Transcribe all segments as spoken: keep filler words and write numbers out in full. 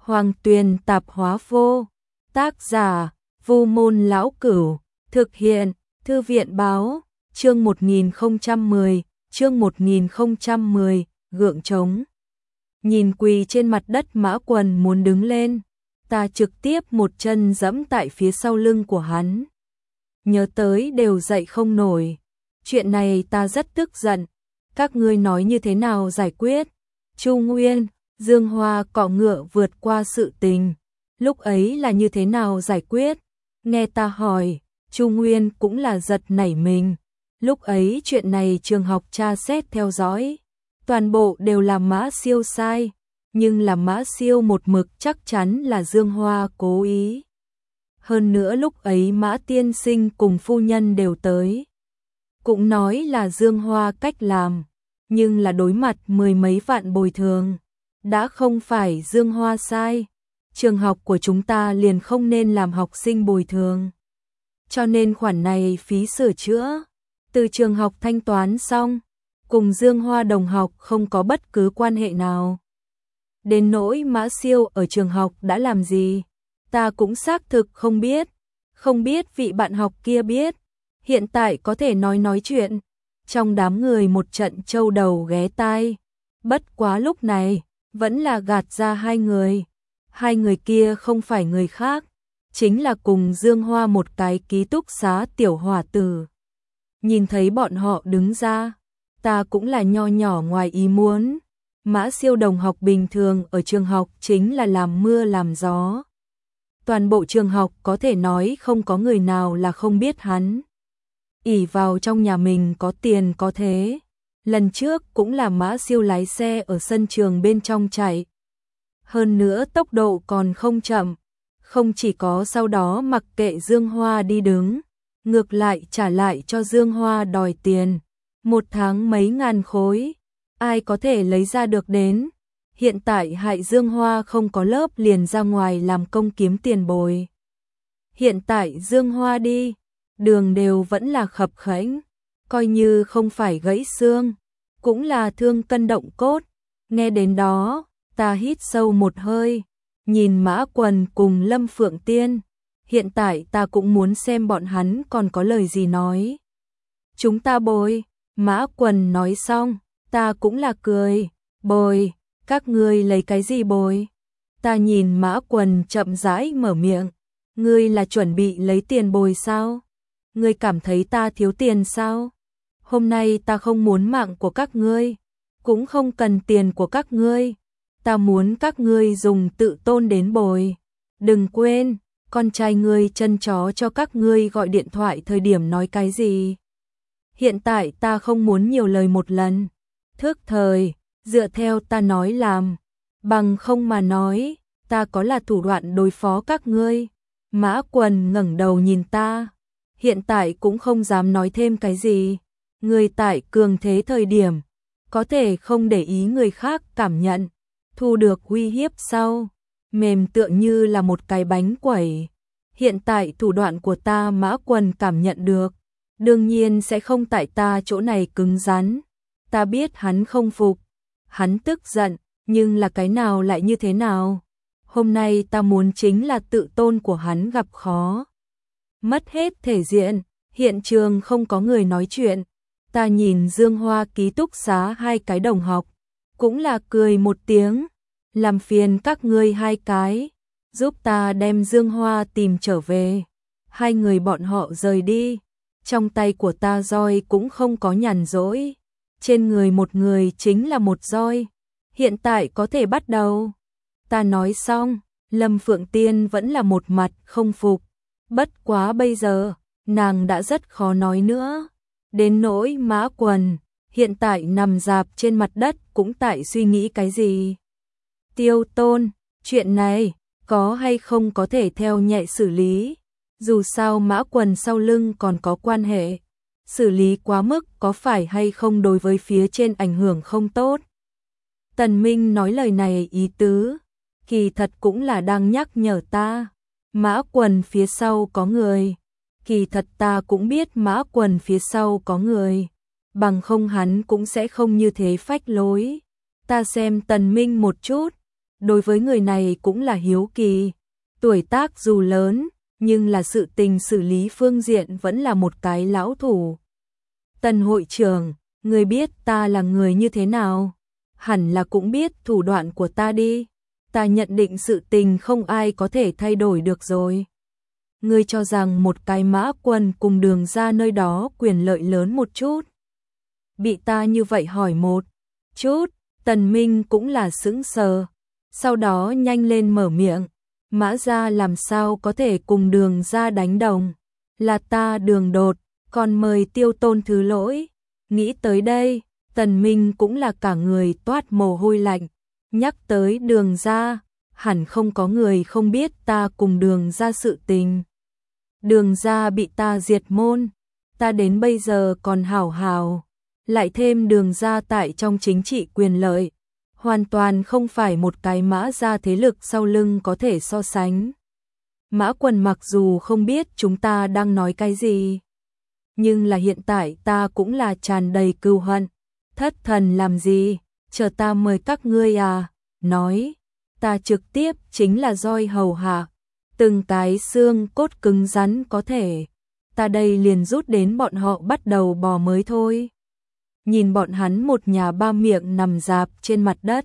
Hoàng Tuyền Tạp Hóa Vô. Tác giả: Vu Môn Lão Cửu. Thực hiện: Thư viện báo. Chương một nghìn không trăm mười. Chương một nghìn không trăm mười. Gượng trống. Nhìn quỳ trên mặt đất Mã Quần muốn đứng lên, ta trực tiếp một chân giẫm tại phía sau lưng của hắn. Nhớ tới đều dậy không nổi. Chuyện này ta rất tức giận. Các ngươi nói như thế nào giải quyết? Chu Nguyên, Dương Hoa cọ ngựa vượt qua sự tình. Lúc ấy là như thế nào giải quyết? Nghe ta hỏi, Chu Nguyên cũng là giật nảy mình. Lúc ấy chuyện này trường học tra xét theo dõi, toàn bộ đều là Mã Siêu sai, nhưng là Mã Siêu một mực chắc chắn là Dương Hoa cố ý. Hơn nữa lúc ấy Mã tiên sinh cùng phu nhân đều tới, cũng nói là Dương Hoa cách làm, nhưng là đối mặt mười mấy vạn bồi thường, đã không phải Dương Hoa sai, trường học của chúng ta liền không nên làm học sinh bồi thường. Cho nên khoản này phí sửa chữa, từ trường học thanh toán xong, cùng Dương Hoa đồng học không có bất cứ quan hệ nào. Đến nỗi Mã Siêu ở trường học đã làm gì, ta cũng xác thực không biết, không biết vị bạn học kia biết, hiện tại có thể nói nói chuyện. Trong đám người một trận trâu đầu ghé tai, bất quá lúc này, vẫn là gạt ra hai người. Hai người kia không phải người khác, chính là cùng Dương Hoa một cái ký túc xá tiểu hỏa tử. Nhìn thấy bọn họ đứng ra, ta cũng là nho nhỏ ngoài ý muốn. Mã Siêu đồng học bình thường ở trường học chính là làm mưa làm gió. Toàn bộ trường học có thể nói không có người nào là không biết hắn. Ỷ vào trong nhà mình có tiền có thế. Lần trước cũng là Mã Siêu lái xe ở sân trường bên trong chạy. Hơn nữa tốc độ còn không chậm. Không chỉ có sau đó mặc kệ Dương Hoa đi đứng, ngược lại trả lại cho Dương Hoa đòi tiền. Một tháng mấy ngàn khối, ai có thể lấy ra được đến. Hiện tại hại Dương Hoa không có lớp liền ra ngoài làm công kiếm tiền bồi. Hiện tại Dương Hoa đi, đường đều vẫn là khập khẽnh, coi như không phải gãy xương, cũng là thương cân động cốt. Nghe đến đó, ta hít sâu một hơi, nhìn Mã Quần cùng Lâm Phượng Tiên. Hiện tại ta cũng muốn xem bọn hắn còn có lời gì nói. Chúng ta bồi. Mã Quần nói xong, ta cũng là cười. Bồi, các ngươi lấy cái gì bồi? Ta nhìn Mã Quần chậm rãi mở miệng. Ngươi là chuẩn bị lấy tiền bồi sao? Ngươi cảm thấy ta thiếu tiền sao? Hôm nay ta không muốn mạng của các ngươi, cũng không cần tiền của các ngươi. Ta muốn các ngươi dùng tự tôn đến bồi. Đừng quên, con trai ngươi chân chó cho các ngươi gọi điện thoại thời điểm nói cái gì. Hiện tại ta không muốn nhiều lời một lần. Thức thời, dựa theo ta nói làm. Bằng không mà nói, ta có là thủ đoạn đối phó các ngươi. Mã Quần ngẩng đầu nhìn ta. Hiện tại cũng không dám nói thêm cái gì. Người tại cường thế thời điểm, có thể không để ý người khác cảm nhận. Thu được uy hiếp sau, mềm tựa như là một cái bánh quẩy. Hiện tại thủ đoạn của ta Mã Quần cảm nhận được, đương nhiên sẽ không tại ta chỗ này cứng rắn. Ta biết hắn không phục, hắn tức giận, nhưng là cái nào lại như thế nào? Hôm nay ta muốn chính là tự tôn của hắn gặp khó. Mất hết thể diện, hiện trường không có người nói chuyện. Ta nhìn Dương Hoa ký túc xá hai cái đồng học, cũng là cười một tiếng. Làm phiền các ngươi hai cái, giúp ta đem Dương Hoa tìm trở về. Hai người bọn họ rời đi, trong tay của ta roi cũng không có nhàn rỗi. Trên người một người chính là một roi. Hiện tại có thể bắt đầu. Ta nói xong, Lâm Phượng Tiên vẫn là một mặt không phục. Bất quá bây giờ, nàng đã rất khó nói nữa. Đến nỗi Mã Quần, hiện tại nằm rạp trên mặt đất cũng tại suy nghĩ cái gì. Tiêu Tôn, chuyện này, có hay không có thể theo nhẹ xử lý. Dù sao Mã Quần sau lưng còn có quan hệ. Xử lý quá mức có phải hay không đối với phía trên ảnh hưởng không tốt. Tần Minh nói lời này ý tứ, kỳ thật cũng là đang nhắc nhở ta. Mã Quần phía sau có người. Kỳ thật ta cũng biết Mã Quần phía sau có người. Bằng không hắn cũng sẽ không như thế phách lối. Ta xem Tần Minh một chút. đối với người này cũng là hiếu kỳ. Tuổi tác dù lớn, nhưng là sự tình xử lý phương diện vẫn là một cái lão thủ. Tần hội trưởng, người biết ta là người như thế nào? Hẳn là cũng biết thủ đoạn của ta đi. Ta nhận định sự tình không ai có thể thay đổi được rồi. Ngươi cho rằng một cái Mã Quân cùng Đường ra nơi đó quyền lợi lớn một chút. Bị ta như vậy hỏi một chút, Tần Minh cũng là sững sờ. Sau đó nhanh lên mở miệng. Mã gia làm sao có thể cùng Đường ra đánh đồng? Là ta Đường Đột, còn mời Tiêu Tôn thứ lỗi. Nghĩ tới đây, Tần Minh cũng là cả người toát mồ hôi lạnh. Nhắc tới Đường ra, hẳn không có người không biết ta cùng Đường ra sự tình. Đường ra bị ta diệt môn, ta đến bây giờ còn hảo hảo, lại thêm Đường ra tại trong chính trị quyền lợi, hoàn toàn không phải một cái Mã gia thế lực sau lưng có thể so sánh. Mã Quần mặc dù không biết chúng ta đang nói cái gì, nhưng là hiện tại ta cũng là tràn đầy cừu hận. Thất thần làm gì, chờ ta mời các ngươi à, nói, ta trực tiếp chính là roi hầu hạ, từng cái xương cốt cứng rắn có thể, ta đây liền rút đến bọn họ bắt đầu bò mới thôi. Nhìn bọn hắn một nhà ba miệng nằm rạp trên mặt đất,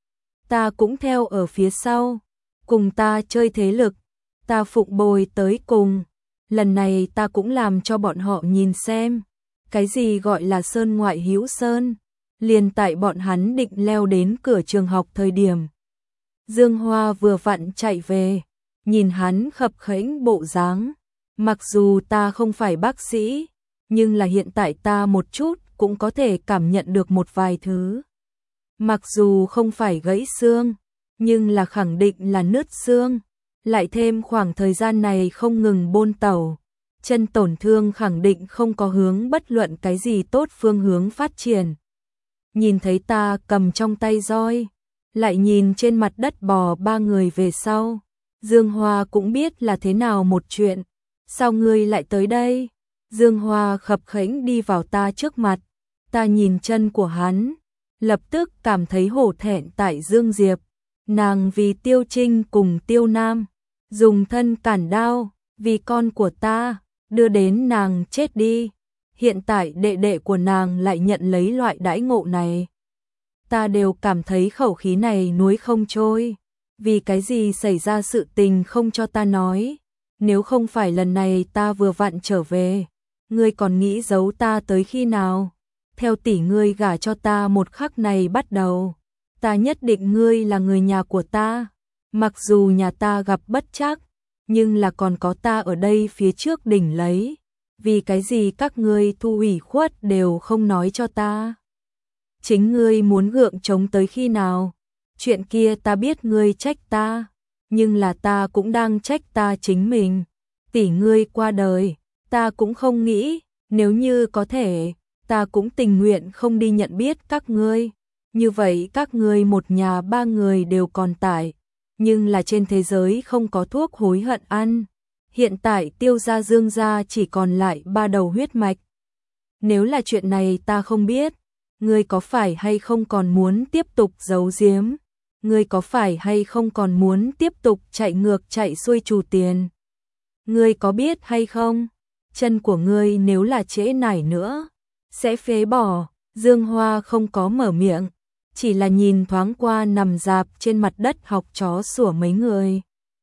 ta cũng theo ở phía sau, cùng ta chơi thế lực, ta phụng bồi tới cùng, lần này ta cũng làm cho bọn họ nhìn xem, cái gì gọi là sơn ngoại hữu sơn. Liền tại bọn hắn định leo đến cửa trường học thời điểm, Dương Hoa vừa vặn chạy về, nhìn hắn khập khẽnh bộ dáng, mặc dù ta không phải bác sĩ, nhưng là hiện tại ta một chút cũng có thể cảm nhận được một vài thứ. Mặc dù không phải gãy xương, nhưng là khẳng định là nứt xương, lại thêm khoảng thời gian này không ngừng bôn tẩu, chân tổn thương khẳng định không có hướng bất luận cái gì tốt phương hướng phát triển. Nhìn thấy ta cầm trong tay roi, lại nhìn trên mặt đất bò ba người về sau, Dương Hoa cũng biết là thế nào một chuyện. Sao ngươi lại tới đây? Dương Hoa khập khẽnh đi vào ta trước mặt, ta nhìn chân của hắn, lập tức cảm thấy hổ thẹn tại Dương Diệp. Nàng vì Tiêu Trinh cùng Tiêu Nam, dùng thân cản đao, vì con của ta, đưa đến nàng chết đi. Hiện tại đệ đệ của nàng lại nhận lấy loại đãi ngộ này. Ta đều cảm thấy khẩu khí này nuốt không trôi. Vì cái gì xảy ra sự tình không cho ta nói? Nếu không phải lần này ta vừa vặn trở về, ngươi còn nghĩ giấu ta tới khi nào? Theo tỷ ngươi gả cho ta một khắc này bắt đầu, ta nhất định ngươi là người nhà của ta. Mặc dù nhà ta gặp bất trắc, nhưng là còn có ta ở đây phía trước đỉnh lấy. Vì cái gì các ngươi thu ủy khuất đều không nói cho ta? Chính ngươi muốn gượng chống tới khi nào? Chuyện kia ta biết ngươi trách ta, nhưng là ta cũng đang trách ta chính mình. Tỷ ngươi qua đời, ta cũng không nghĩ, nếu như có thể, ta cũng tình nguyện không đi nhận biết các ngươi. Như vậy các ngươi một nhà ba người đều còn tại, nhưng là trên thế giới không có thuốc hối hận ăn. Hiện tại Tiêu gia Dương gia chỉ còn lại ba đầu huyết mạch. Nếu là chuyện này ta không biết, ngươi có phải hay không còn muốn tiếp tục giấu giếm? Ngươi có phải hay không còn muốn tiếp tục chạy ngược chạy xuôi trù tiền? Ngươi có biết hay không? Chân của ngươi nếu là trễ nải nữa, sẽ phế bỏ. Dương Hoa không có mở miệng, chỉ là nhìn thoáng qua nằm rạp trên mặt đất học chó sủa mấy người.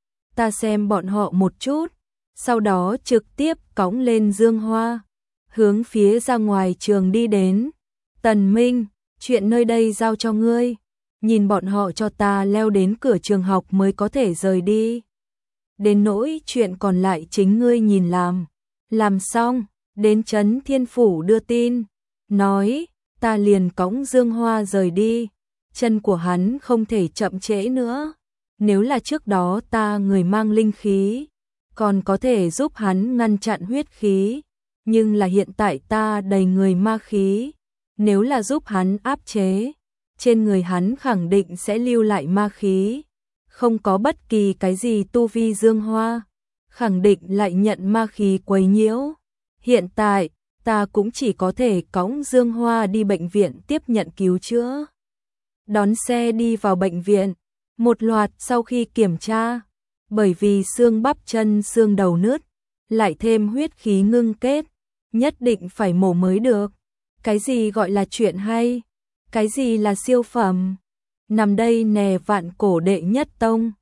Ta xem bọn họ một chút, sau đó trực tiếp cõng lên Dương Hoa, hướng phía ra ngoài trường đi đến. Tần Minh, chuyện nơi đây giao cho ngươi, nhìn bọn họ cho ta leo đến cửa trường học mới có thể rời đi. Đến nỗi chuyện còn lại chính ngươi nhìn làm. Làm xong, đến trấn Thiên Phủ đưa tin, nói, ta liền cõng Dương Hoa rời đi. Chân của hắn không thể chậm trễ nữa. Nếu là trước đó ta người mang linh khí, còn có thể giúp hắn ngăn chặn huyết khí, nhưng là hiện tại ta đầy người ma khí, nếu là giúp hắn áp chế, trên người hắn khẳng định sẽ lưu lại ma khí, không có bất kỳ cái gì tu vi Dương Hoa, khẳng định lại nhận ma khí quấy nhiễu. Hiện tại, ta cũng chỉ có thể cõng Dương Hoa đi bệnh viện tiếp nhận cứu chữa. Đón xe đi vào bệnh viện, Một loạt sau khi kiểm tra, bởi vì xương bắp chân xương đầu nứt, lại thêm huyết khí ngưng kết, nhất định phải mổ mới được. Cái gì gọi là chuyện hay? Cái gì là siêu phẩm? Nằm đây nè vạn cổ đệ nhất tông,